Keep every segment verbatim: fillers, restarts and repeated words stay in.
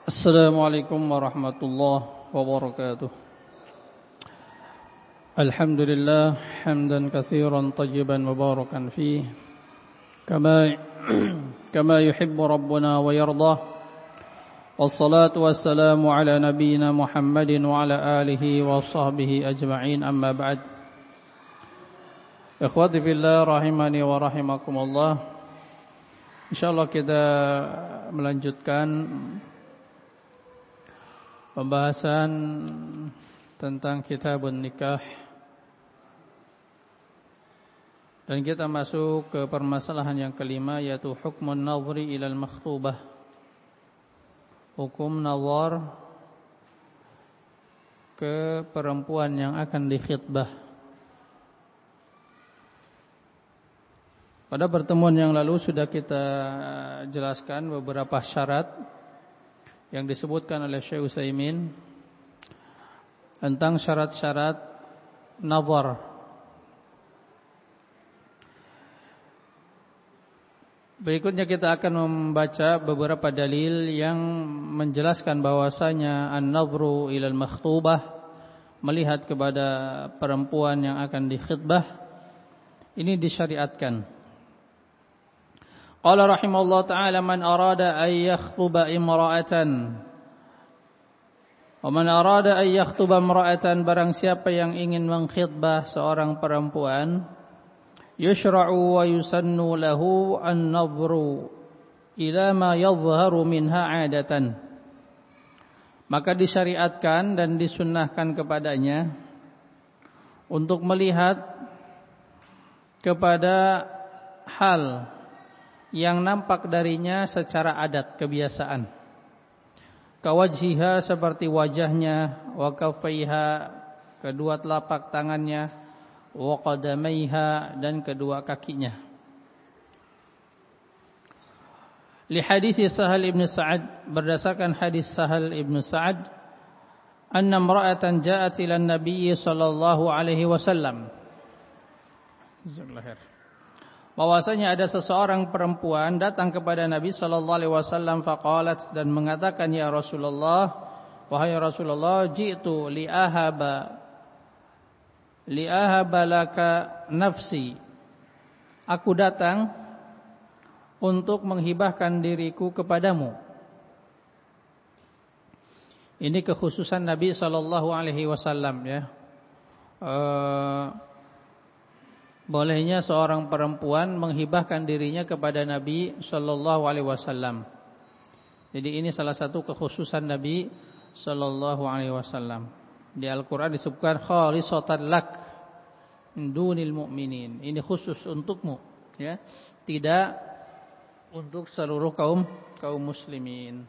Assalamualaikum warahmatullahi wabarakatuh. Alhamdulillah hamdan katsiran tayyiban mubarakan fihi kama kama yuhibbu rabbuna wa yardah. Wassalatu wassalamu ala nabiyyina Muhammadin wa ala alihi wa sahbihi ajma'in, amma ba'd. Ikhwati fillah rahimani wa rahimakumullah. Insyaallah kita melanjutkan pembahasan tentang kitabun nikah, dan kita masuk ke permasalahan yang kelima, yaitu hukmun nadhri ilal makhtubah. Hukum nazar ke perempuan yang akan dikhitbah. Pada pertemuan yang lalu sudah kita jelaskan beberapa syarat yang disebutkan oleh Syekh Utsaimin tentang syarat-syarat nazar. Berikutnya kita akan membaca beberapa dalil yang menjelaskan bahwasanya an-nadhru ilal makhtubah, melihat kepada perempuan yang akan dikhitbah, ini disyariatkan. Qala rahimahullah ta'ala, man arada an yakhtuba imra'atan, wa man arada an yakhtuba imra'atan, barang siapa yang ingin mengkhitbah seorang perempuan, yushra'u wa yusannu lahu an-nadhru ila ma yadhharu minha 'adatan, maka disyariatkan dan disunnahkan kepadanya untuk melihat kepada hal yang nampak darinya secara adat, kebiasaan. Kawajhiha, seperti wajahnya, wa kaffaiha, kedua telapak tangannya, wa qadamaiha, dan kedua kakinya. Li hadits Sahal ibn Sa'ad, berdasarkan hadis Sahal ibn Sa'ad, anna imra'atan ja'at ila an-nabiy sallallahu alaihi wasallam, bahwasanya ada seseorang perempuan datang kepada Nabi sallallahu alaihi wasallam, faqalat, dan mengatakan, ya Rasulullah, wahai Rasulullah, ji'tu li ahaba li ahaba laka nafsi, aku datang untuk menghibahkan diriku kepadamu. Ini kekhususan Nabi sallallahu alaihi wasallam, ya. Uh, Bolehnya seorang perempuan menghibahkan dirinya kepada Nabi sallallahu alaihi wasallam. Jadi ini salah satu kekhususan Nabi sallallahu alaihi wasallam. Di Al-Qur'an disebutkan khalisatan lak min dunil mu'minin. Ini khusus untukmu, ya. Tidak untuk seluruh kaum kaum muslimin.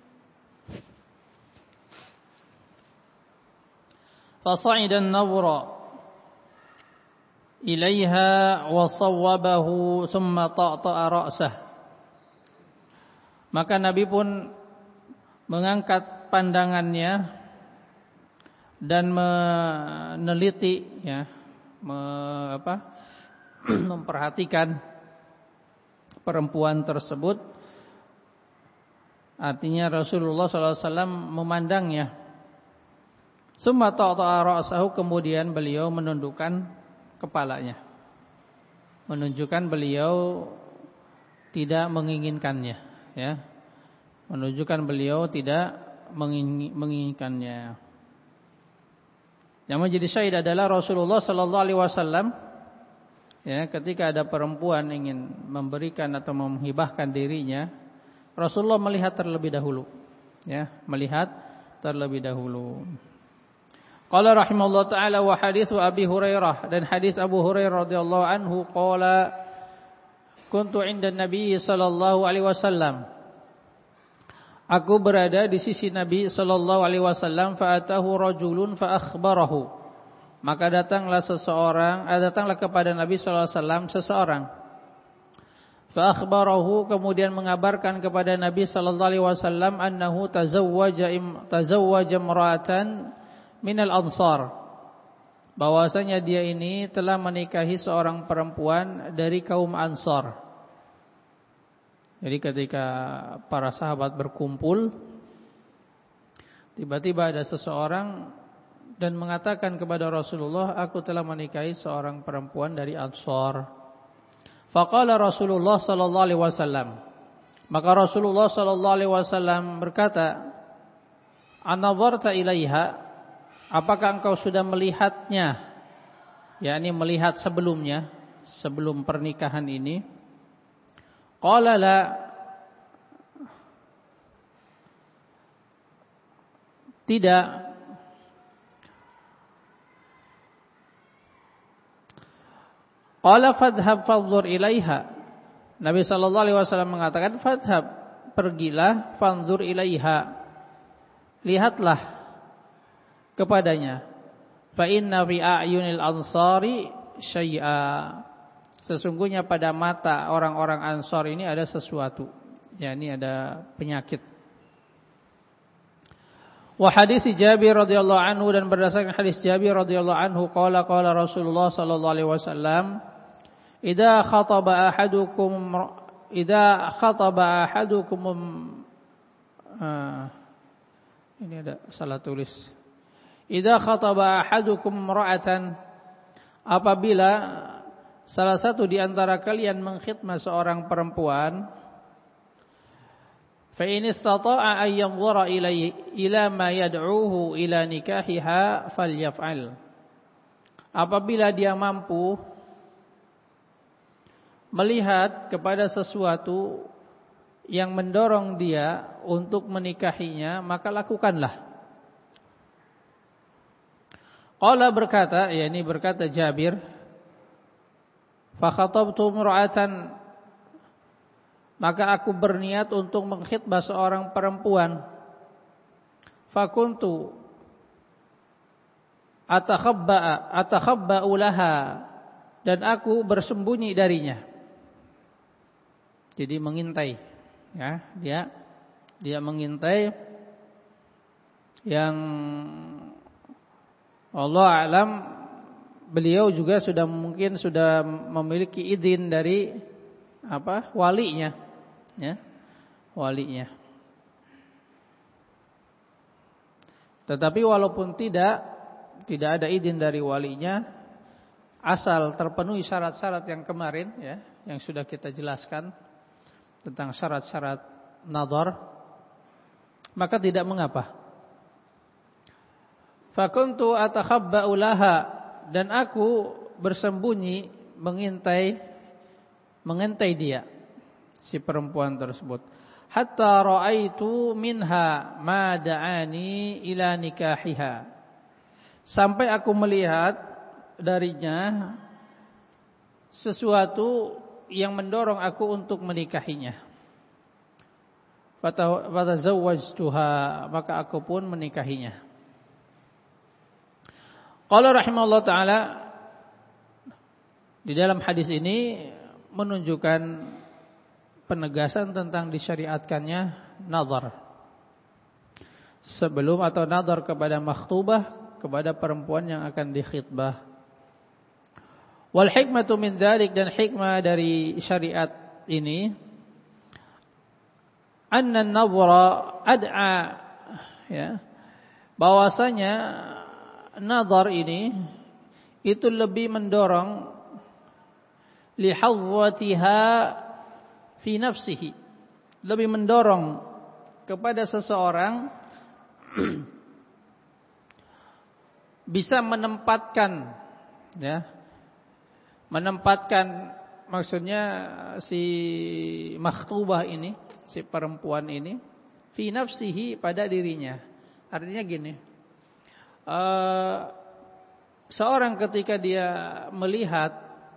Fasa'idan nawra ilaiha wa sawwabahu thumma ta'ta'a ra'sah, maka Nabi pun mengangkat pandangannya dan meneliti, ya, me, apa, memperhatikan perempuan tersebut. Artinya Rasulullah sallallahu alaihi wasallam memandangnya. Thumma ta'ta'a ra'sahu, kemudian beliau menundukkan kepalanya, menunjukkan beliau tidak menginginkannya, ya, menunjukkan beliau tidak menginginkannya. Yang menjadi syahid adalah Rasulullah sallallahu alaihi wasallam, ya, ketika ada perempuan ingin memberikan atau menghibahkan dirinya, Rasulullah melihat terlebih dahulu, ya, melihat terlebih dahulu. Qala rahimahullah ta'ala, wa hadithu Abi Hurairah, dan hadis Abu Hurairah radhiyallahu anhu, qala kuntu 'inda Nabi sallallahu alaihi wasallam, aku berada di sisi Nabi sallallahu alaihi wasallam, fa atahu rajulun fa akhbarahu, maka datanglah seseorang, datanglah kepada Nabi sallallahu alaihi wasallam seseorang, fa akhbarahu, kemudian mengabarkan kepada Nabi sallallahu alaihi wasallam, annahu tazawwaja tazawwaja imra'atan minal ansar, bahwasanya dia ini telah menikahi seorang perempuan dari kaum Ansar. Jadi ketika para sahabat berkumpul, tiba-tiba ada seseorang dan mengatakan kepada Rasulullah, aku telah menikahi seorang perempuan dari Ansar. Faqala Rasulullah sallallahu alaihi wasallam, maka Rasulullah sallallahu alaihi wasallam berkata, "An-nazarta ilaiha? Apakah engkau sudah melihatnya?" yakni melihat sebelumnya, sebelum pernikahan ini. Qala la. Tidak. Qala fadhhab fanzur ilaiha. Nabi sallallahu alaihi wasallam mengatakan, fadhhab, pergilah, fanzur ilaiha, lihatlah kepadanya. Fa inna fi a'yunil ansari syai'a. Sesungguhnya pada mata orang-orang Ansar ini ada sesuatu, yakni ada penyakit. Wa hadis Jabir radhiyallahu anhu, dan berdasarkan hadis Jabir radhiyallahu anhu, qala qala Rasulullah sallallahu alaihi wasallam, idza khataba ahadukum idza khataba ahadukum uh, ini ada salah tulis. Idza khataba ahadukum imra'atan, apabila salah satu di antara kalian mengkhitbah seorang perempuan, fa in istata'a an yanzura ilaihi ila ma yad'uhu ila nikahiha falyaf'al. Apabila dia mampu melihat kepada sesuatu yang mendorong dia untuk menikahinya, maka lakukanlah. Qala berkata, yakni berkata Jabir, fa khatabtu imra'atan, maka aku berniat untuk mengkhitbah seorang perempuan. Fakuntu atakhabba atakhabba'u laha, dan aku bersembunyi darinya. Jadi mengintai, ya, dia dia mengintai yang Allah alam beliau juga sudah mungkin sudah memiliki izin dari apa? walinya, ya. Walinya. Tetapi walaupun tidak tidak ada izin dari walinya, asal terpenuhi syarat-syarat yang kemarin, ya, yang sudah kita jelaskan tentang syarat-syarat nazar, maka tidak mengapa. Fakuntu atakhabba'u laha, dan aku bersembunyi mengintai mengintai dia, si perempuan tersebut. Hatta ra'aitu minha ma da'ani ila nikahiha, sampai aku melihat darinya sesuatu yang mendorong aku untuk menikahinya. Fatazawwajtuha, maka aku pun menikahinya. Qala rahimahullah ta'ala, di dalam hadis ini menunjukkan penegasan tentang disyariatkannya nazar sebelum atau nazar kepada makhtubah, kepada perempuan yang akan dikhitbah. Wal hikmatu min dzalik, dan hikmah dari syariat ini, anna an-nazra ad'a, ya, bahwasanya nazar ini itu lebih mendorong lihawwatiha fi nafsihi, lebih mendorong kepada seseorang bisa menempatkan, ya, menempatkan, maksudnya si makhtubah ini, si perempuan ini, fi nafsihi, pada dirinya. Artinya gini, uh, seorang ketika dia melihat,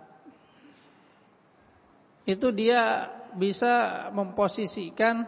itu dia bisa memposisikan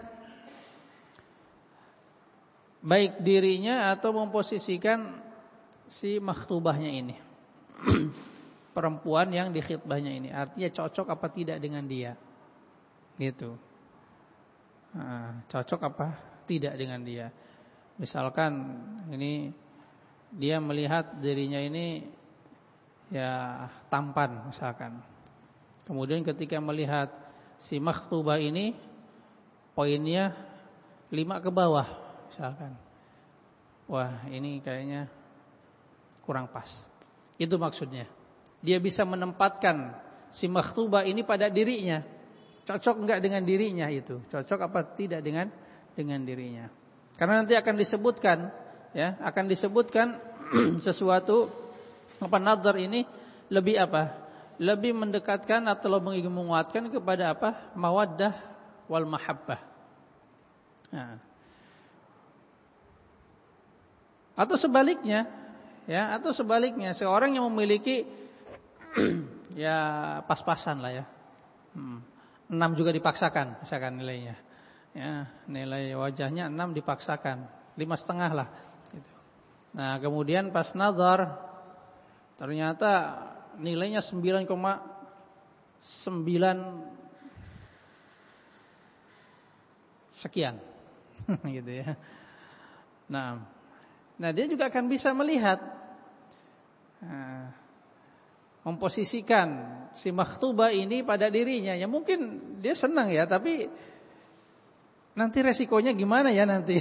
baik dirinya atau memposisikan si makhtubahnya ini, perempuan yang dikhitbahnya ini, artinya cocok apa tidak dengan dia, gitu. Nah, cocok apa tidak dengan dia. Misalkan ini dia melihat dirinya ini ya tampan misalkan. Kemudian ketika melihat si makhtubah ini poinnya lima ke bawah misalkan. wah ini kayaknya kurang pas. Itu maksudnya. Dia bisa menempatkan si makhtubah ini pada dirinya. Cocok enggak dengan dirinya itu? Cocok apa tidak dengan dengan dirinya? Karena nanti akan disebutkan, ya, akan disebutkan sesuatu apa nazar ini lebih apa? Lebih mendekatkan atau lebih menguatkan kepada apa? Mawaddah wal mahabbah. Nah. Atau sebaliknya, ya, atau sebaliknya seorang yang memiliki ya pas-pasan lah ya. Hmm. enam juga dipaksakan, misalkan nilainya. Ya, nilai wajahnya enam dipaksakan, lima setengah lah. Gitu. Nah, kemudian pas nazar ternyata nilainya sembilan koma sembilan sekian, gitu ya. Nah, nah dia juga akan bisa melihat, nah, memposisikan si makhtubah ini pada dirinya. Ya mungkin dia senang ya, tapi nanti resikonya gimana ya nanti?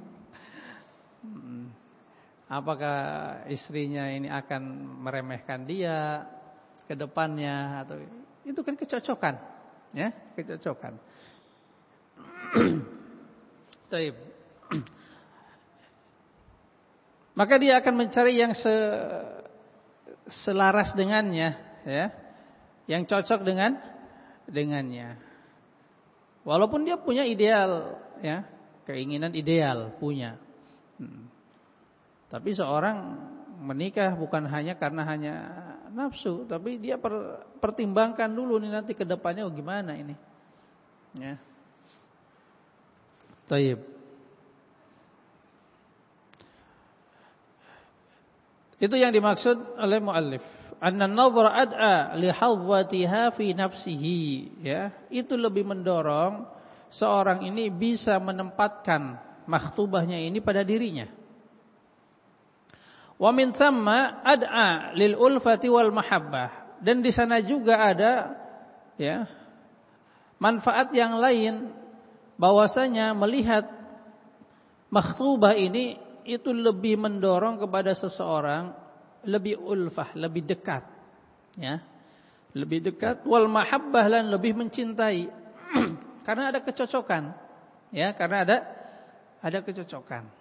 Apakah istrinya ini akan meremehkan dia ke depannya atau itu kan kecocokan, ya, kecocokan. Baik. Maka dia akan mencari yang se, selaras dengannya, ya, yang cocok dengan dengannya. Walaupun dia punya ideal, ya, keinginan ideal punya. Hmm. Tapi seorang menikah bukan hanya karena hanya nafsu, tapi dia per, pertimbangkan dulu nih nanti ke depannya oh gimana ini. Ya. Taib. Itu yang dimaksud oleh muallif. Anna an-nadhra ad'a li hadwatiha fi nafsihi, ya. Itu lebih mendorong seorang ini bisa menempatkan makhtubahnya ini pada dirinya. Wa min thamma ad'a lil ulfati wal mahabbah, dan di sana juga ada, ya, manfaat yang lain, bahwasanya melihat makhtubah ini itu lebih mendorong kepada seseorang lebih ulfah, lebih dekat, ya, lebih dekat, wal mahabbah, dan lebih mencintai karena ada kecocokan, ya, karena ada ada kecocokan.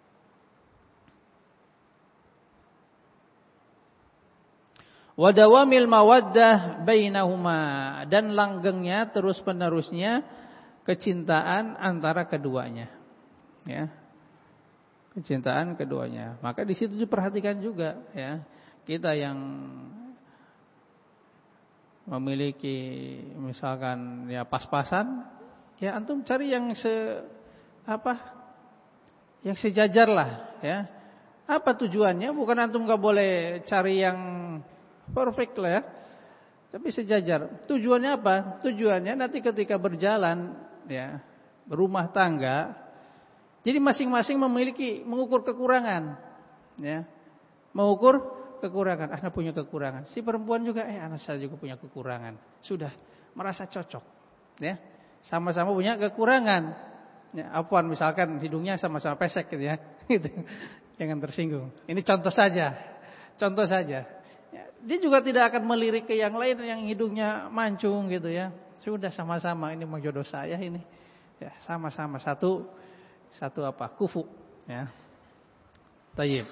Wa dawamil mawaddah bainahuma, dan langgengnya terus-penerusnya kecintaan antara keduanya, ya, kecintaan keduanya. Maka di situ diperhatikan juga, ya, kita yang memiliki misalkan ya pas-pasan, ya antum cari yang se apa? Yang sejajar lah, ya. Apa tujuannya? Bukan antum enggak boleh cari yang perfect lah, ya, tapi sejajar. Tujuannya apa? Tujuannya nanti ketika berjalan, ya, berumah tangga, jadi masing-masing memiliki mengukur kekurangan, ya, mengukur kekurangan. Anak punya kekurangan, si perempuan juga, eh anak saya juga punya kekurangan. Sudah merasa cocok, ya, sama-sama punya kekurangan. Ya, apaan misalkan hidungnya sama-sama pesek gitu ya, gitu. Jangan tersinggung. Ini contoh saja, contoh saja. Ya, dia juga tidak akan melirik ke yang lain yang hidungnya mancung gitu ya. Sudah sama-sama ini mau jodoh saya ini, ya, sama-sama satu satu apa kufu, ya. Tayyib.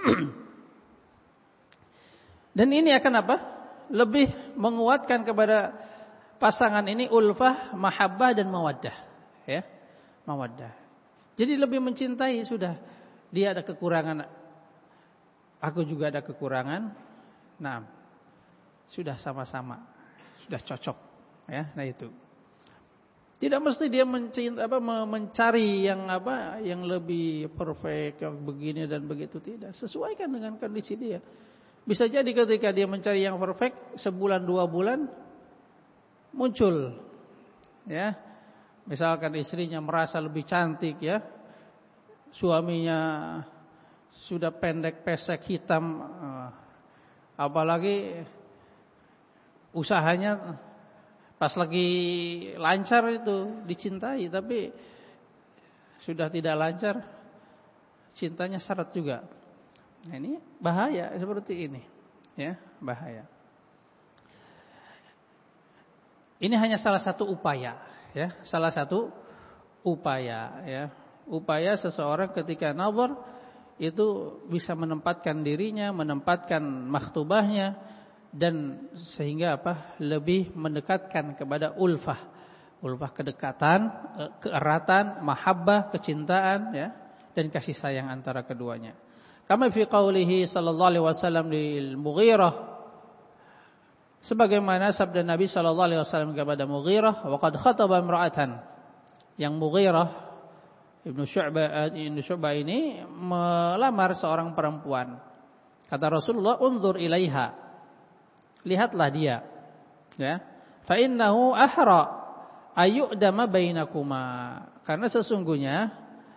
Dan ini akan apa? Lebih menguatkan kepada pasangan ini ulfah, mahabbah, dan mawaddah, ya. Mawaddah. Jadi lebih mencintai sudah. Dia ada kekurangan, aku juga ada kekurangan. Nah, sudah sama-sama, sudah cocok, ya. Nah itu. Tidak mesti dia mencinta, apa, mencari yang apa, yang lebih perfect, yang begini dan begitu, tidak. Sesuaikan dengan kondisi dia. Bisa jadi ketika dia mencari yang perfect, sebulan dua bulan muncul, ya. Misalkan istrinya merasa lebih cantik, ya, suaminya sudah pendek, pesek, hitam, apalagi usahanya pas lagi lancar itu dicintai, tapi sudah tidak lancar, cintanya syarat juga. Nah, ini bahaya seperti ini, ya, bahaya. Ini hanya salah satu upaya, ya, salah satu upaya, ya, upaya seseorang ketika nazar itu bisa menempatkan dirinya, menempatkan makhtubahnya, dan sehingga apa? Lebih mendekatkan kepada ulfah, ulfah kedekatan, keeratan, mahabbah, kecintaan, ya, dan kasih sayang antara keduanya. Kama fi qaulihi sallallahu alaihi wasallam lil Mughirah, sebagaimana sabda Nabi sallallahu alaihi wasallam kepada Mughirah, wa qad khataba imra'atan. Yang Mughirah Ibnu Syu'bah Ibnu Syu'bah ini melamar seorang perempuan. Kata Rasulullah, "Unzur ilaiha." Lihatlah dia. Ya. Fa innahu ahra ayyudama bainakuma. Karena sesungguhnya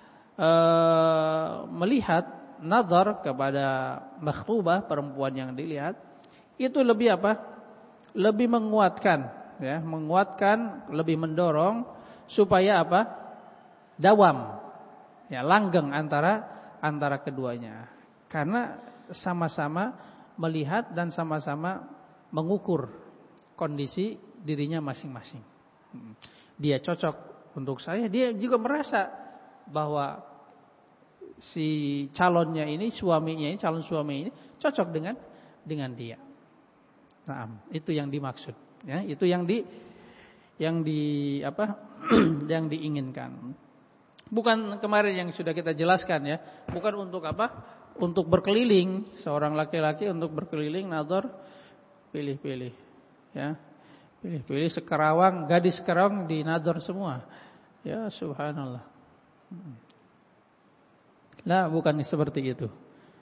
uh, melihat nazar kepada makhtubah, perempuan yang dilihat, itu lebih apa? Lebih menguatkan, ya, menguatkan, lebih mendorong supaya apa? Dawam, ya, langgeng antara antara keduanya. Karena sama-sama melihat dan sama-sama mengukur kondisi dirinya masing-masing. Dia cocok untuk saya, dia juga merasa bahwa si calonnya ini, suaminya ini, calon suami ini cocok dengan dengan dia. Nah, itu yang dimaksud, ya, itu yang di yang di apa? yang diinginkan. Bukan kemarin yang sudah kita jelaskan, ya, bukan untuk apa? Untuk berkeliling, seorang laki-laki untuk berkeliling nazar, pilih-pilih, ya. Pilih-pilih sekerawang, gadis Kerawang di nazar semua. Ya, subhanallah. Nah, bukan seperti itu.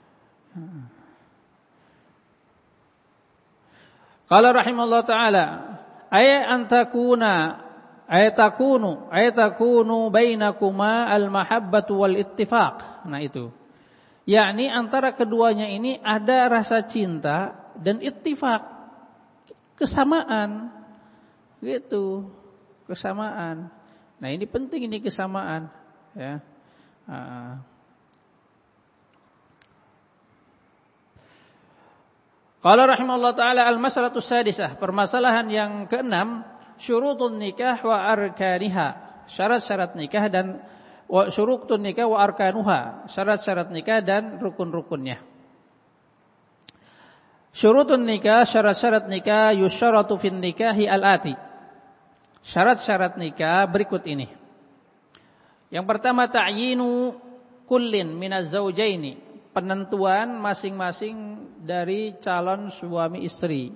Qala rahimallahu taala, ay antakuna ay takunu ay takunu bainakuma al-mahabbatu wal ittifaq. Nah, itu. Yakni antara keduanya ini ada rasa cinta dan ittifaq, kesamaan. Gitu. Kesamaan. Nah, ini penting, ini kesamaan, ya. Uh, Qala rahimahullah ta'ala al-mas'alatu sadisah, permasalahan yang keenam, syurutun nikah wa arkaniha, syarat-syarat nikah dan wa syurutun nikah wa arkanuha, syarat-syarat nikah dan rukun-rukunnya. Syurutun nikah, syarat-syarat nikah, yusyaratu fin nikahi al-ati. Syarat-syarat nikah berikut ini. Yang pertama, ta'yinu kullin minaz zawjaini, penentuan masing-masing dari calon suami istri.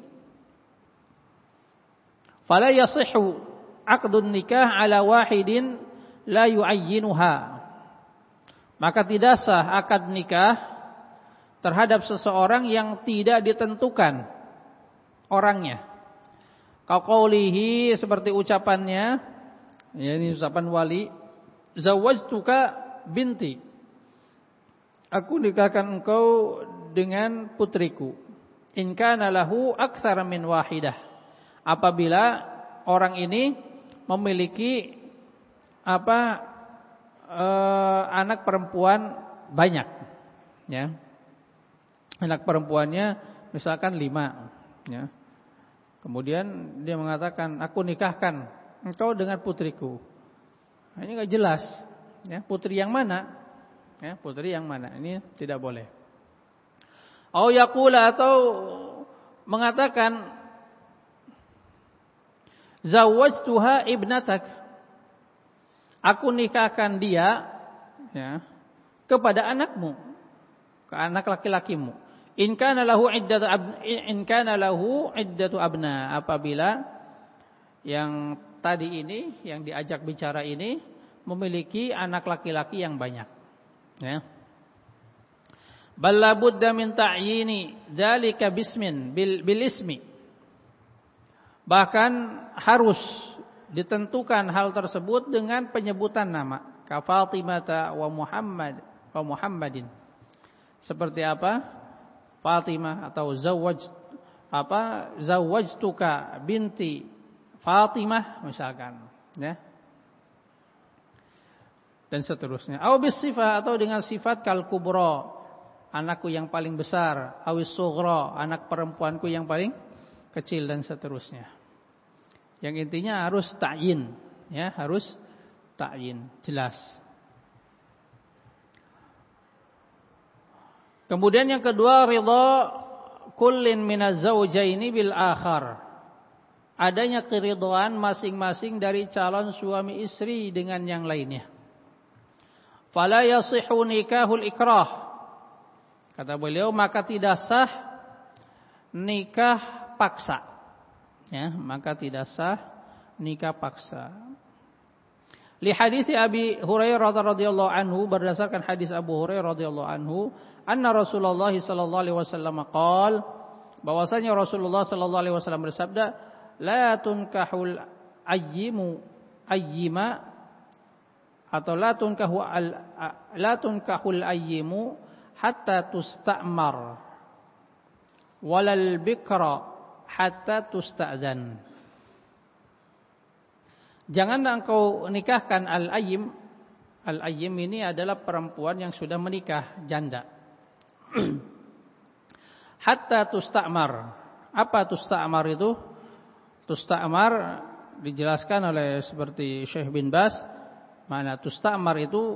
Fala yasihhu aqdun nikah ala wahidin la yu'ayyinuha. Maka tidak sah akad nikah terhadap seseorang yang tidak ditentukan orangnya. Qaulihi, seperti ucapannya, ya, ini ucapan wali, zawwajtuka binti, aku nikahkan engkau dengan putriku. In kana lahu aktsara min wahidah, apabila orang ini memiliki apa eh, anak perempuan banyak, ya. Anak perempuannya misalkan lima, ya. Kemudian dia mengatakan, aku nikahkan engkau dengan putriku. Nah, ini enggak jelas, ya, putri yang mana? Ya, putri yang mana? Ini tidak boleh. Au yaqula, atau mengatakan zawwajtuha ibnatak, aku nikahkan dia, ya, kepada anakmu, ke anak laki-lakimu. In kana lahu iddatu ab, in kana lahu iddatu abna, apabila yang tadi ini, yang diajak bicara ini memiliki anak laki-laki yang banyak, ya. Bal la budda min ta'yini dzalika bismin bil, bil ismi, bahkan harus ditentukan hal tersebut dengan penyebutan nama, ka Fatimah wa Muhammad wa Muhammadin. Seperti apa? Fatimah, atau zawwaj apa zawwajtuka binti Fatimah misalkan, ya. dan seterusnya. Au bis sifat, atau dengan sifat kal kubra, anakku yang paling besar, awis sughra, anak perempuanku yang paling kecil, dan seterusnya. Yang intinya harus ta'yin, ya, harus ta'yin, jelas. Kemudian yang kedua, ridha kullin minaz zawjaini bil akhar. Adanya keridhaan masing-masing dari calon suami istri dengan yang lainnya. Fala yasihhu nikahul ikrah. Kata beliau, maka tidak sah nikah paksa. Ya, maka tidak sah nikah paksa. Li hadits Abi Hurairah radhiyallahu anhu, berdasarkan hadis Abu Hurairah radhiyallahu anhu, anna Rasulullah sallallahu alaihi wasallam qaal, bahwasanya Rasulullah sallallahu alaihi wasallam bersabda, la tunkahul ayyimu ayyima, atau la tunkahu al la tunkahul ayyimu hatta tusta'mar walal bikra hatta tusta'dzan. Janganlah engkau nikahkan al-ayyim. Al-ayyim ini adalah perempuan yang sudah menikah, janda. Hatta tusta'mar. Apa tusta'mar itu? Tusta'mar dijelaskan oleh seperti Syekh bin Baz. Mana tusta'mar itu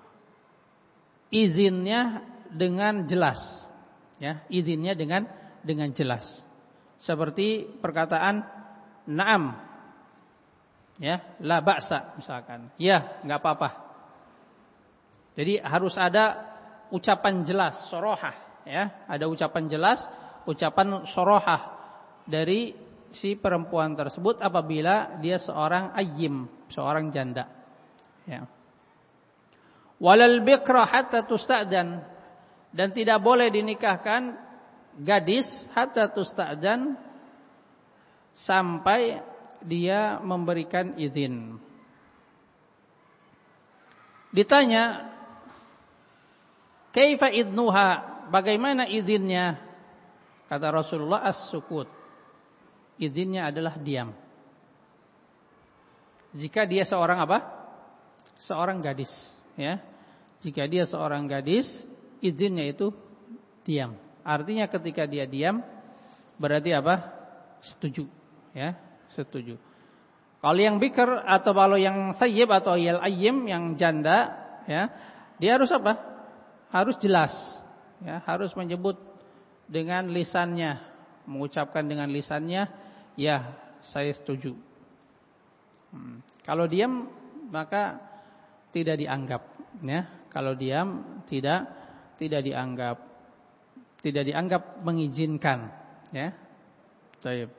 izinnya dengan jelas, ya, izinnya dengan dengan jelas. Seperti perkataan na'am, ya, la ba'sa misalkan, ya, enggak apa-apa. Jadi harus ada ucapan jelas, sorohah, ya, ada ucapan jelas, ucapan sorohah dari si perempuan tersebut apabila dia seorang ayyim, seorang janda. Ya. Walal bikra hatta tusta'dzan, dan tidak boleh dinikahkan gadis hatta tusta'dzan sampai dia memberikan izin. Ditanya, kaifa idnuha, bagaimana izinnya? Kata Rasulullah, as-sukut. Izinnya adalah diam. Jika dia seorang apa? Seorang gadis, ya. Jika dia seorang gadis, izinnya itu diam. Artinya ketika dia diam, berarti apa? Setuju, ya, setuju. Kalau yang bikr atau kalau yang sayyib atau yal ayyim, yang janda, ya, dia harus apa? Harus jelas, ya, harus menyebut dengan lisannya, mengucapkan dengan lisannya, ya, saya setuju. Hmm. Kalau diam, maka tidak dianggap, ya. Kalau diam tidak tidak dianggap tidak dianggap mengizinkan, ya. Baik.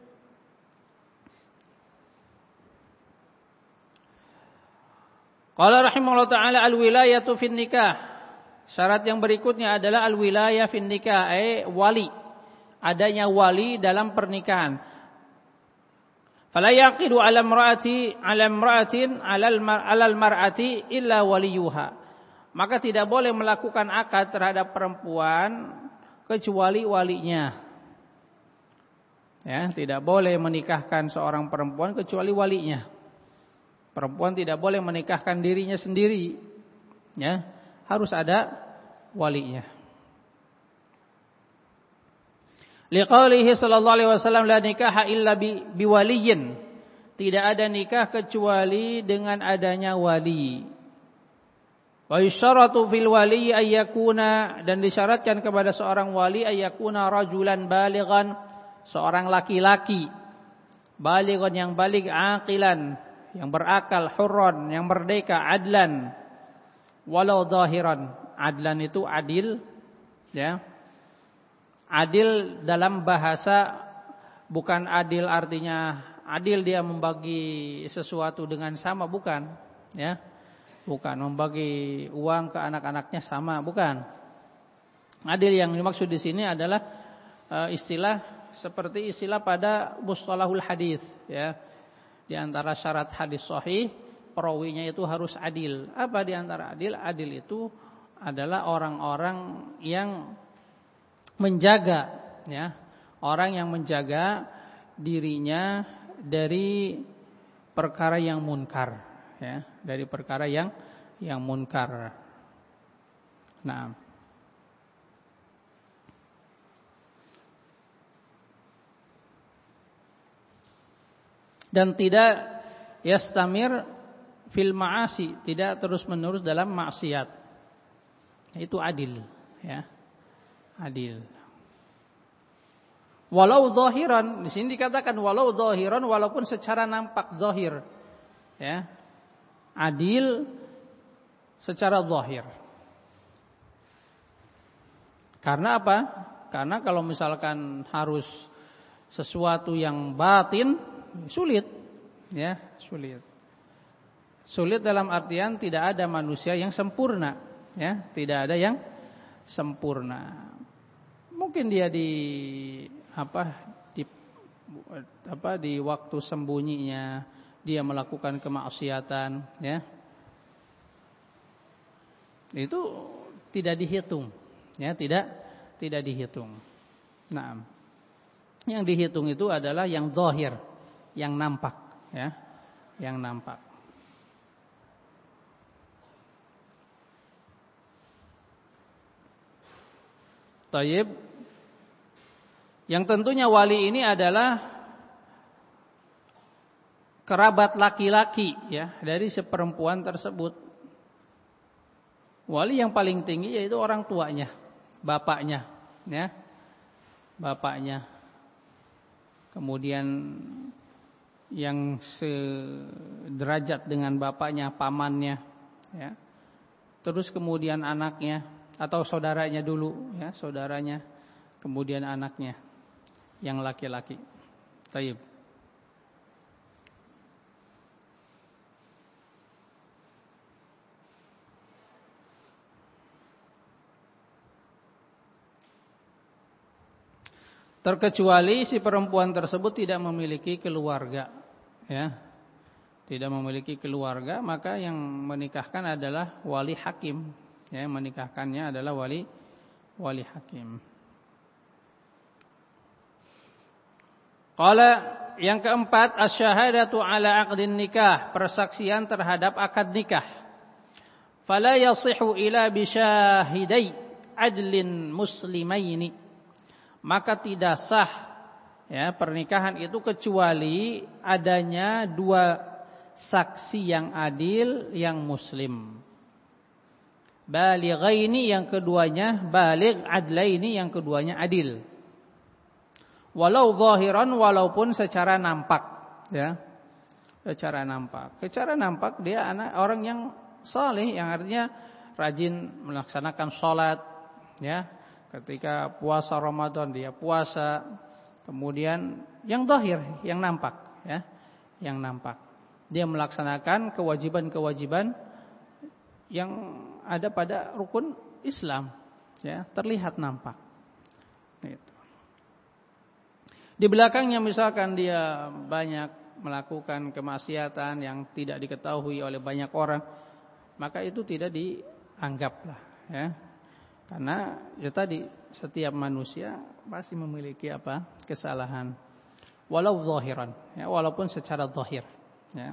Qala rahimahullah taala al-wilayatu fin nikah. Syarat yang berikutnya adalah al-wilayah fin nikah, eh wali. Adanya wali dalam pernikahan. Fala yaqidu 'ala imra'ati 'ala imra'atin 'alal al mar'ati illa waliyuha. Maka tidak boleh melakukan akad terhadap perempuan kecuali walinya. Ya, tidak boleh menikahkan seorang perempuan kecuali walinya. Perempuan tidak boleh menikahkan dirinya sendiri. Ya, harus ada walinya. Liqaulihi sallallahu alaihi wasallam, la nikaha illa bi biwaliyin. Tidak ada nikah kecuali dengan adanya wali. Wa yusyaratu fil wali ayyakuna, dan disyaratkan kepada seorang wali ayyakuna rajulan balighan, seorang laki-laki balighan yang baligh, aqilan yang berakal, hurran yang merdeka, adlan walau zahiran. Adlan itu adil, ya. Adil dalam bahasa bukan adil artinya adil dia membagi sesuatu dengan sama, bukan, ya. Bukan membagi uang ke anak-anaknya sama, bukan. Adil yang dimaksud di sini adalah e, istilah seperti istilah pada mustalahul hadis, ya. Di antara syarat hadis sahih, perawinya itu harus adil. Apa di antara adil? Adil itu adalah orang-orang yang menjaga, ya, orang yang menjaga dirinya dari perkara yang munkar, ya, dari perkara yang yang munkar. Nah, dan tidak yastamir fil ma'asi, tidak terus-menerus dalam maksiat. Itu adil, ya. Adil. Walau zahiran, di sini dikatakan walau zahiran, walaupun secara nampak zahir. Ya. Adil secara zahir. Karena apa? Karena kalau misalkan harus sesuatu yang batin, sulit, ya, sulit. Sulit dalam artian tidak ada manusia yang sempurna, ya, tidak ada yang sempurna. Mungkin dia di apa di apa di waktu sembunyinya dia melakukan kemaksiatan, ya. Itu tidak dihitung. Ya, tidak tidak dihitung. Nah, yang dihitung itu adalah yang zahir, yang nampak, ya, yang nampak. Tayyib. Yang tentunya wali ini adalah kerabat laki-laki, ya, dari seperempuan tersebut. Wali yang paling tinggi yaitu orang tuanya. Bapaknya, ya, bapaknya. Kemudian yang sederajat dengan bapaknya, pamannya, ya. Terus kemudian anaknya atau saudaranya dulu, ya, saudaranya, kemudian anaknya yang laki-laki. Taib. Terkecuali si perempuan tersebut tidak memiliki keluarga, ya, tidak memiliki keluarga, maka yang menikahkan adalah wali hakim, ya, menikahkannya adalah wali wali hakim. Qala, yang keempat, asyhadatu ala aqdin nikah, persaksian terhadap akad nikah. Fala yasihu ila bisyahidai adlin muslimaini, maka tidak sah, ya, pernikahan itu kecuali adanya dua saksi yang adil yang muslim. Balighaini, yang keduanya baligh, adlaini, yang keduanya adil. Walau zahiran, walaupun secara nampak, ya, secara nampak. Secara nampak dia anak orang yang saleh, yang artinya rajin melaksanakan sholat, ya. Ketika puasa Ramadan dia puasa. Kemudian yang zahir, yang nampak, ya, yang nampak. Dia melaksanakan kewajiban-kewajiban yang ada pada rukun Islam, ya, terlihat nampak. Itu. Di belakangnya misalkan dia banyak melakukan kemaksiatan yang tidak diketahui oleh banyak orang, maka itu tidak dianggaplah, ya. Karena ya tadi setiap manusia pasti memiliki apa? Kesalahan. Walau zahiran, ya, walaupun secara zahir, ya.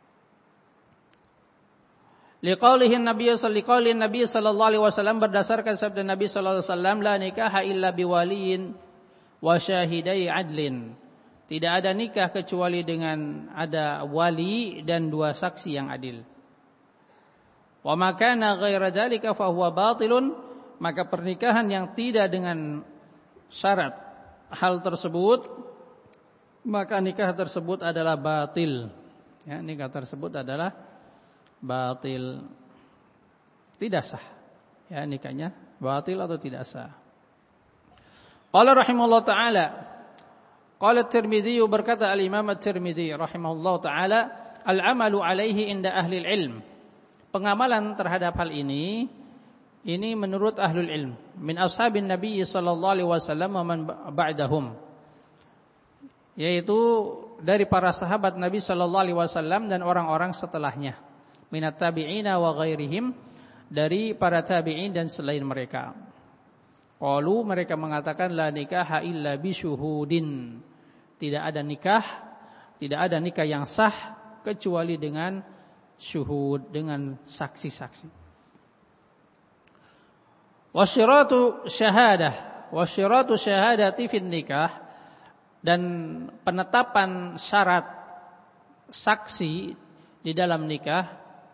Liqaulihi Nabi sallallahu Nabi sallallahu alaihi wasallam, berdasarkan sabda Nabi sallallahu alaihi wasallam, la nikaha illa biwaliyin wa syahidai adlin. Tidak ada nikah kecuali dengan ada wali dan dua saksi yang adil. Wa ma kana ghaira dzalika fa huwa batilun, maka pernikahan yang tidak dengan syarat hal tersebut, maka nikah tersebut adalah batil. Ya, nikah tersebut adalah batil, tidak sah. Ya, nikahnya batil atau tidak sah. Qala rahimahullah taala, qala At-Tirmidzi, berkata al-Imam At-Tirmidzi rahimahullah taala, al-amalu alaihi inda ahli ilm. Pengamalan terhadap hal ini Ini menurut ahlul ilm min ashabin Nabi sallallahu alaihi wasallam wa man ba'dahum, yaitu dari para sahabat Nabi sallallahu alaihi wasallam dan orang-orang setelahnya, minat tabi'ina wa ghairihim, dari para tabi'in dan selain mereka. Qalu, mereka mengatakan, la nikaha illa bisyuhudin, tidak ada nikah, tidak ada nikah yang sah kecuali dengan syuhud, dengan saksi-saksi. Wasyiratu syahadah, wasyiratu syahadati fin nikah, dan penetapan syarat saksi di dalam nikah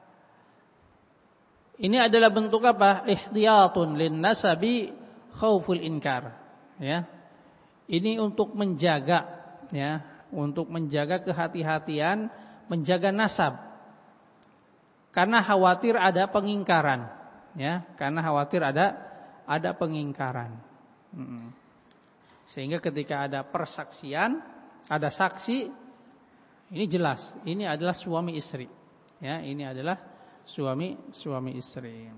ini adalah bentuk apa? Ihtiyatun lin nasabi khauful inkar, ya. Ini untuk menjaga, ya, untuk menjaga kehati-hatian, menjaga nasab. Karena khawatir ada pengingkaran, ya, karena khawatir ada ada pengingkaran. Hmm. Sehingga ketika ada persaksian, ada saksi, ini jelas, ini adalah suami istri, ya, ini adalah suami suami istri.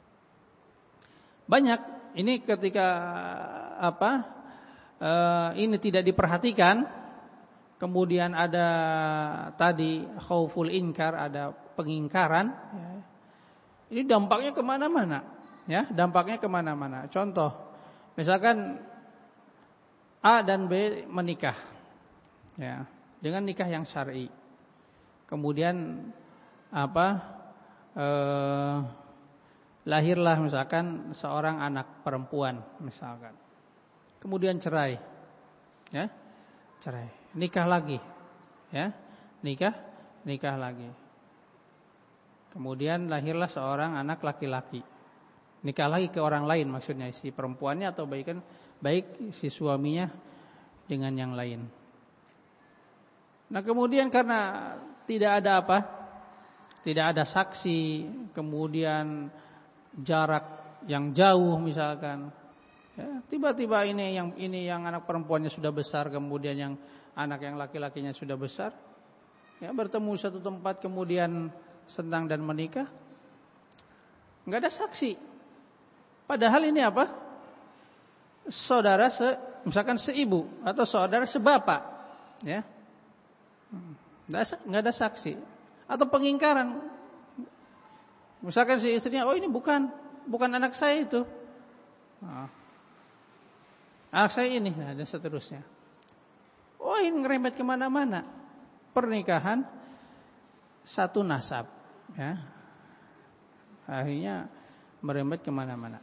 Banyak ini ketika apa e, ini tidak diperhatikan, kemudian ada tadi khauful inkar, ada pengingkaran, ya. Ini dampaknya kemana-mana, ya, dampaknya kemana-mana. Contoh, misalkan A dan B menikah, ya, dengan nikah yang syar'i. Kemudian apa? Eh, lahirlah misalkan seorang anak perempuan misalkan, kemudian cerai, ya, cerai, nikah lagi, ya, nikah, nikah lagi, kemudian lahirlah seorang anak laki-laki, nikah lagi ke orang lain, maksudnya si perempuannya atau baik kan, baik si suaminya dengan yang lain. Nah kemudian karena tidak ada apa? Tidak ada saksi, kemudian jarak yang jauh misalkan, ya, tiba-tiba ini yang ini yang anak perempuannya sudah besar, kemudian yang anak yang laki-lakinya sudah besar, ya, bertemu satu tempat kemudian senang dan menikah, nggak ada saksi. Padahal ini apa? Saudara se, misalkan seibu atau saudara sebapak, ya, nggak ada saksi. Atau pengingkaran, misalkan si istrinya, oh ini bukan bukan anak saya itu, nah, anak saya ini, nah, dan seterusnya. Oh ini ngerembet kemana-mana. Pernikahan satu nasab, ya, akhirnya merembet kemana-mana.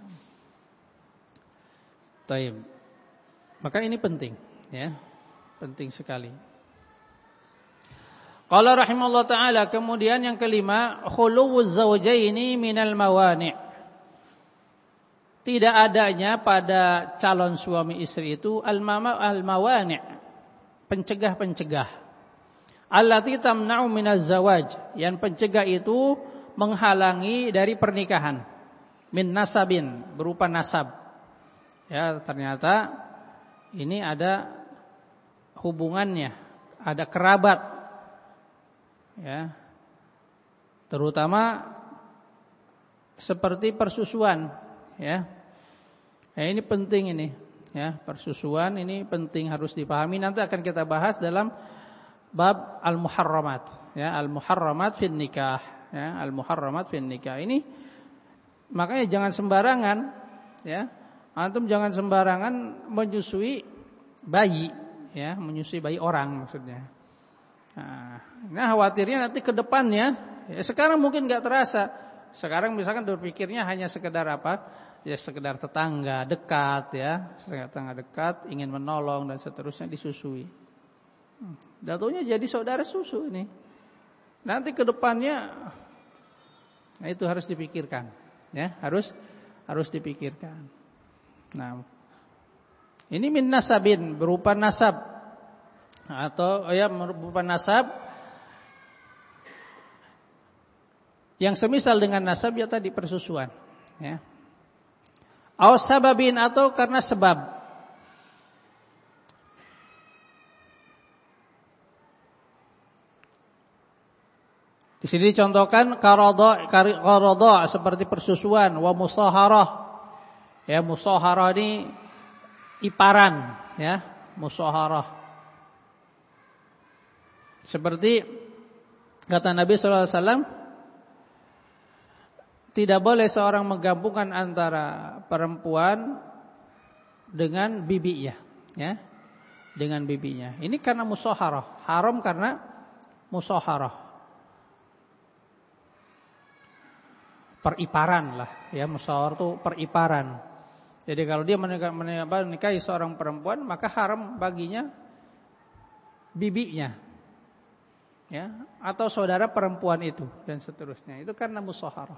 Taib. Maka ini penting, ya, penting sekali. Qala rahimahullah ta'ala, kemudian yang kelima, khuluwuz zawjaini minal mawani'. Tidak adanya pada calon suami istri itu al-mawani', pencegah-pencegah. Allati tamna'u minaz zawaj, yang pencegah itu menghalangi dari pernikahan. Min nasabin, berupa nasab. Ya, ternyata ini ada hubungannya, ada kerabat. Ya, terutama seperti persusuan, ya. Nah, ini penting ini, ya, persusuan ini penting, harus dipahami. Nanti akan kita bahas dalam bab al-muharramat, ya, al-muharramat fin nikah, ya, al-muharramat fin nikah. Ini makanya jangan sembarangan, ya. Antum jangan sembarangan menyusui bayi, ya, menyusui bayi orang maksudnya. Nah, nah khawatirnya nanti ke depannya, ya, sekarang mungkin nggak terasa. Sekarang misalkan berpikirnya hanya sekedar apa? Ya sekedar tetangga dekat, ya, tetangga dekat ingin menolong dan seterusnya, disusui. Datunya jadi saudara susu ini. Nanti ke depannya, nah itu harus dipikirkan, ya, harus harus dipikirkan. Nah, ini min nasabin, berupa nasab. Atau ya berupa nasab yang semisal dengan nasab, ya tadi persusuan, ya. Aw sababin, atau karena sebab. Di sini dicontohkan qaradha, qaradha seperti persusuan, wa musaharah. Ya, musaharah ini iparan, ya, musaharah. Seperti kata Nabi sallallahu alaihi wasallam, tidak boleh seorang menggabungkan antara perempuan dengan bibinya, ya, dengan bibinya. Ini karena musaharah, haram karena musaharah. periparan lah, ya musyawarah itu periparan. Jadi kalau dia menikah, menikahi seorang perempuan, maka haram baginya bibinya, ya, atau saudara perempuan itu dan seterusnya. Itu karena musyawarah.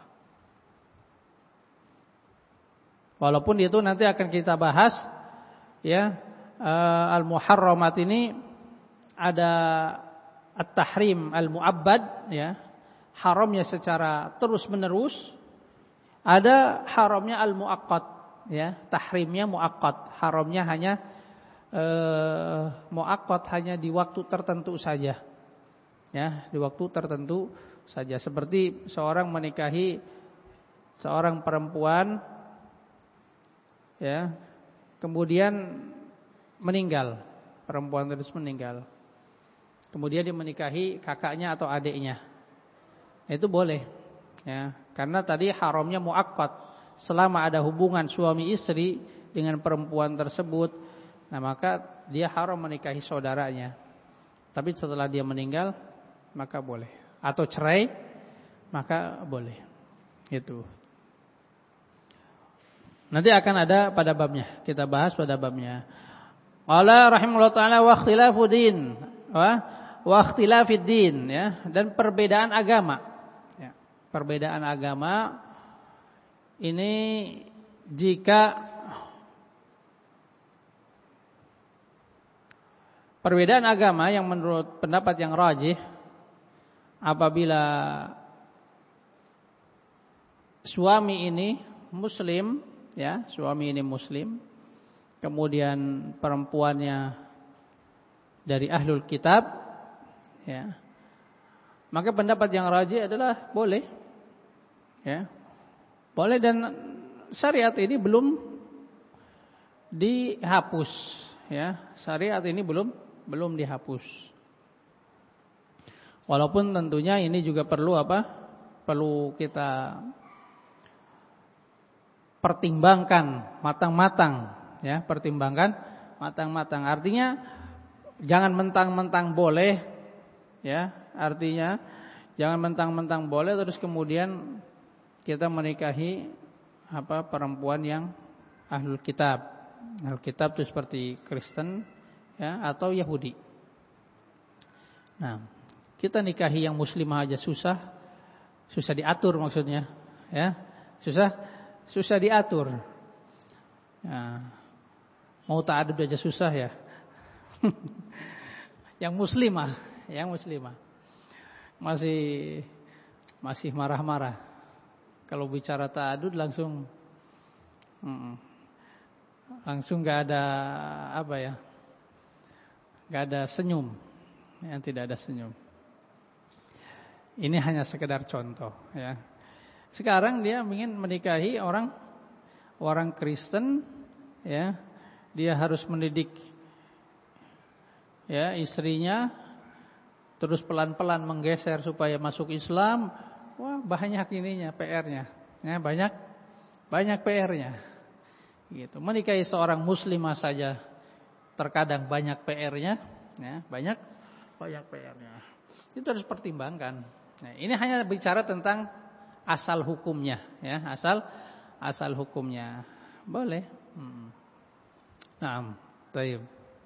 Walaupun itu nanti akan kita bahas, ya, uh, al-muharramat ini ada at-tahrim al-mu'abbad, ya, haramnya secara terus-menerus, ada haramnya al-mu'aqqat, ya, tahrimnya mu'aqqat, haramnya hanya uh, mu'aqqat, hanya di waktu tertentu saja, ya, di waktu tertentu saja. Seperti seorang menikahi seorang perempuan, ya, kemudian meninggal, perempuan terus meninggal, kemudian dia menikahi kakaknya atau adiknya, itu boleh, ya, karena tadi haramnya muakkad, selama ada hubungan suami istri dengan perempuan tersebut, nah maka dia haram menikahi saudaranya. Tapi setelah dia meninggal maka boleh, atau cerai maka boleh. Itu nanti akan ada pada babnya, kita bahas pada babnya. Qala rahimahullah taala wa ikhtilafu din, wa wa ikhtilafid din, ya, dan perbedaan agama. Ya, perbedaan agama ini jika perbedaan agama yang menurut pendapat yang rajih, apabila suami ini muslim, ya, suami ini muslim, kemudian perempuannya dari ahlul kitab, ya, maka pendapat yang rajih adalah boleh, ya, boleh, dan syariat ini belum dihapus, ya, syariat ini belum belum dihapus. Walaupun tentunya ini juga perlu apa? Perlu kita pertimbangkan matang-matang, ya, pertimbangkan matang-matang. Artinya jangan mentang-mentang boleh, ya, artinya jangan mentang-mentang boleh terus kemudian kita menikahi apa perempuan yang ahlul kitab. Ahlul kitab itu seperti Kristen, ya, atau Yahudi. Nah, kita nikahi yang muslimah aja susah, susah diatur maksudnya, ya, susah susah diatur. Ya, mau ta'adud aja susah, ya. Yang muslimah, yang muslimah masih masih marah-marah. Kalau bicara ta'adud langsung mm, langsung enggak ada apa ya? Enggak ada senyum. Yang tidak ada senyum. Ini hanya sekedar contoh, ya. Sekarang dia ingin menikahi orang orang Kristen, ya. Dia harus mendidik, ya, istrinya, terus pelan-pelan menggeser supaya masuk Islam. Wah, banyak ininya, P R-nya. Ya, banyak banyak P R-nya. Gitu. Menikahi seorang muslimah saja terkadang banyak P R-nya, ya, banyak banyak P R-nya. Itu harus pertimbangkan. Nah, ini hanya bicara tentang asal hukumnya, ya, asal asal hukumnya boleh. Hmm. Nah, baik.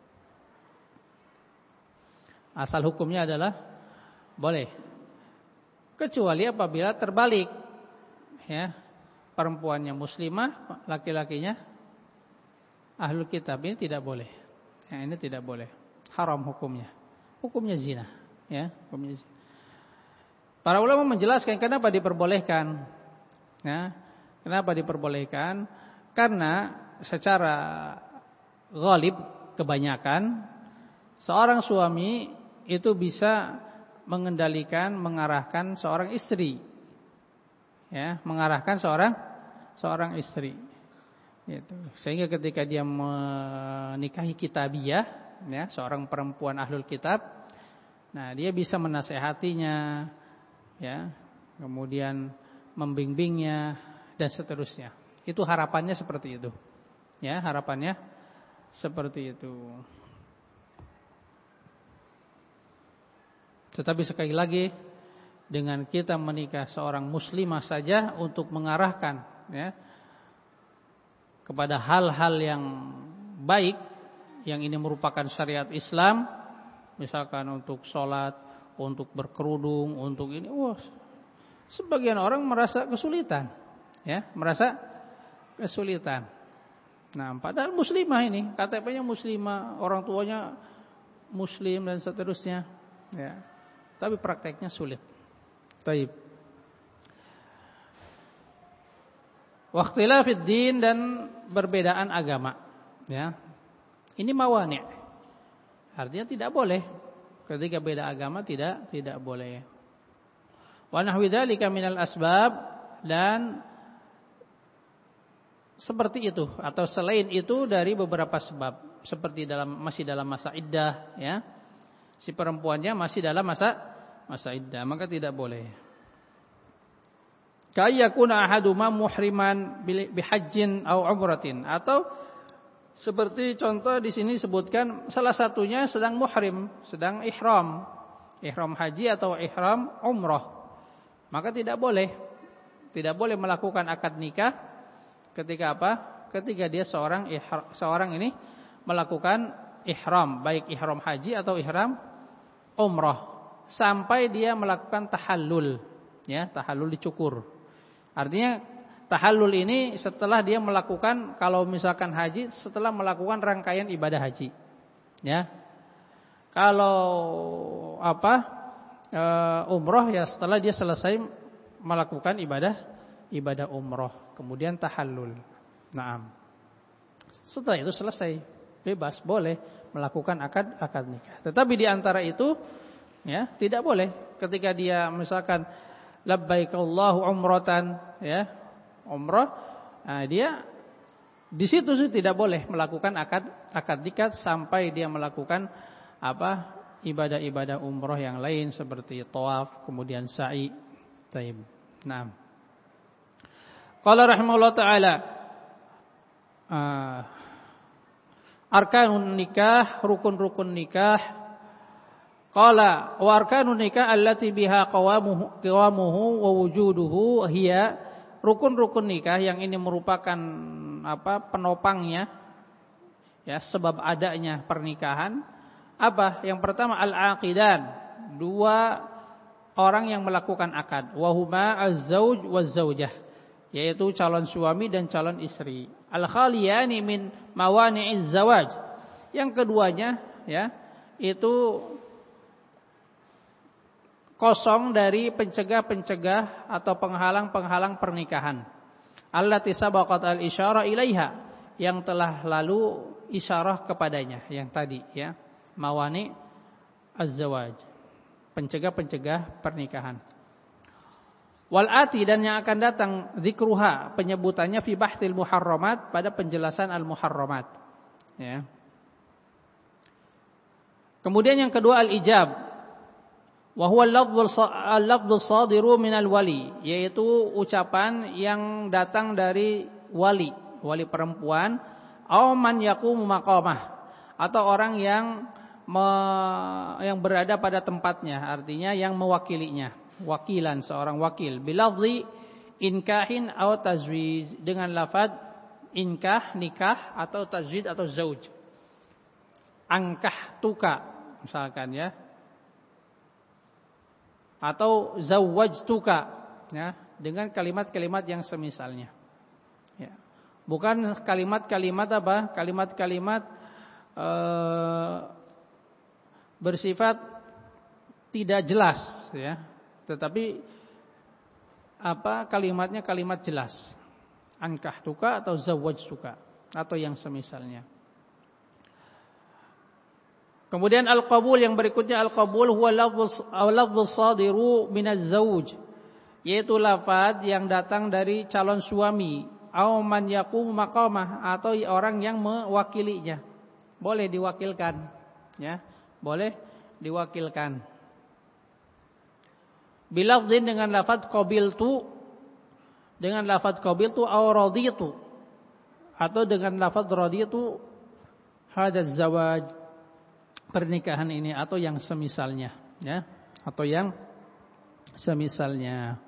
Asal hukumnya adalah boleh, kecuali apabila terbalik, ya, perempuannya muslimah, laki-lakinya ahlul kitab, ini tidak boleh. Ya, ini tidak boleh, haram hukumnya, hukumnya zina, ya, hukumnya zina. Para ulama menjelaskan kenapa diperbolehkan, ya, kenapa diperbolehkan? Karena secara ghalib kebanyakan seorang suami itu bisa mengendalikan, mengarahkan seorang istri, ya, mengarahkan seorang seorang istri, gitu. Sehingga ketika dia menikahi kitabiyah, ya, seorang perempuan ahlul kitab, nah dia bisa menasehatinya, ya, kemudian membimbingnya dan seterusnya. Itu harapannya seperti itu, ya, harapannya seperti itu. Tetapi sekali lagi, dengan kita menikah seorang muslimah saja untuk mengarahkan ya kepada hal-hal yang baik yang ini merupakan syariat Islam, misalkan untuk sholat, untuk berkerudung, untuk ini, wah, sebagian orang merasa kesulitan, ya, merasa kesulitan. Nah, padahal muslimah ini, K T P-nya muslimah, orang tuanya muslim dan seterusnya, ya, tapi prakteknya sulit. Taib. Wakhtilafid din dan perbedaan agama, ya. Ini mawani'. Artinya tidak boleh. Ketika beda agama tidak tidak boleh. Wa nahwi dzalika minal asbab, dan seperti itu atau selain itu dari beberapa sebab, seperti dalam masih dalam masa iddah, ya. Si perempuannya masih dalam masa masa iddah, maka tidak boleh. Kayakuna ahaduma muhriman bihajjin au umratin, atau seperti contoh di sini disebutkan salah satunya sedang muhrim, sedang ihram, ihram haji atau ihram umrah, maka tidak boleh, tidak boleh melakukan akad nikah ketika apa? Ketika dia seorang ihram, seorang ini melakukan ihram, baik ihram haji atau ihram umrah, sampai dia melakukan tahallul, ya, tahallul dicukur. Artinya tahallul ini setelah dia melakukan, kalau misalkan haji, setelah melakukan rangkaian ibadah haji, ya. Kalau apa e, umroh, ya setelah dia selesai melakukan ibadah ibadah umroh, kemudian tahallul. Naam. Setelah itu selesai, bebas, boleh melakukan akad akad nikah. Tetapi di antara itu, ya, tidak boleh ketika dia misalkan labbaik Allahu umratan, ya, umrah, nah dia di situ sih tidak boleh melakukan akad akad nikah sampai dia melakukan apa? Ibadah-ibadah umrah yang lain seperti tawaf, kemudian sa'i. Taib. Naam. Qala rahimahullah taala, uh, arkanun nikah, rukun-rukun nikah. Qala wa arkanun nikah allati biha qawamuhu qawamuhu wa wujuduhu hiya, rukun-rukun nikah yang ini merupakan apa? Penopangnya, ya, sebab adanya pernikahan. Apa? Yang pertama al-aqidan, dua orang yang melakukan akad, wa huma az-zauj waz-zaujah, yaitu calon suami dan calon istri. Al-khaliyani min mawani'iz zawaj, yang keduanya, ya, itu kosong dari pencegah-pencegah atau penghalang-penghalang pernikahan. Allati sabaqat al-isyara ilaiha, yang telah lalu isyarah kepadanya, yang tadi, ya, mawani az-zawaj, pencegah-pencegah pernikahan. Wal ati, dan yang akan datang, zikruha, penyebutannya fi bahthil muharramat, pada penjelasan al-muharramat, ya. Kemudian yang kedua al-ijab, wa huwa al-lafdhu as-sadiru minal wali, yaitu ucapan yang datang dari wali, wali perempuan, aw man yaqumu maqamah, atau orang yang me, yang berada pada tempatnya, artinya yang mewakilinya, wakilan, seorang wakil, bilafzi inkahin aw tazwij, dengan lafaz inkah, nikah, atau tazwij atau zauj. Angkah tuka misalkan, ya, atau zawwajtuka, ya, dengan kalimat-kalimat yang semisalnya, ya. Bukan kalimat-kalimat apa? Kalimat-kalimat e, bersifat tidak jelas, ya. Tetapi apa? Kalimatnya kalimat jelas. Ankahtuka atau zawwajtuka atau yang semisalnya. Kemudian al-qabul, yang berikutnya al-qabul huwa lafdhus sadiru minaz zauj, yaitu lafaz yang datang dari calon suami, aw man yaqumu maqamah, atau orang yang mewakilinya. Boleh diwakilkan, ya, boleh diwakilkan. Bilafdhin, dengan lafaz qabiltu, dengan lafaz qabiltu aw raditu, atau dengan lafaz raditu hadaz zawaj, pernikahan ini, atau yang semisalnya, ya, atau yang semisalnya.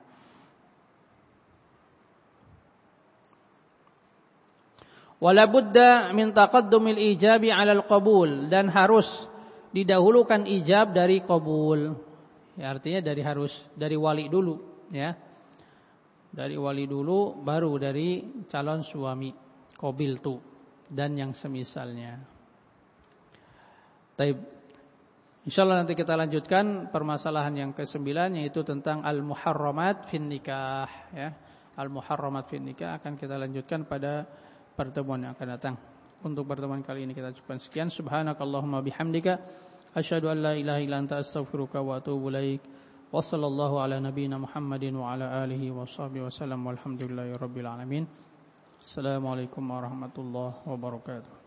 Wala budda min taqaddumil ijabi 'alal qabul, dan harus didahulukan ijab dari qabul. Ya, artinya dari harus dari wali dulu, ya. Dari wali dulu baru dari calon suami. Qabiltu dan yang semisalnya. Taib. Insyaallah nanti kita lanjutkan permasalahan yang kesembilan, yaitu tentang al-muharramat fin nikah, ya. Al-muharramat fin nikah akan kita lanjutkan pada pertemuan yang akan datang. Untuk pertemuan kali ini kita cukupkan sekian. Subhanakallahumma bihamdika asyhadu an la ilaha illa anta astaghfiruka wa atubu ilaik. Wa sallallahu ala nabiyyina Muhammadin wa ala alihi wa sahbihi wasallam walhamdulillahi rabbil alamin. Assalamualaikum warahmatullahi wabarakatuh.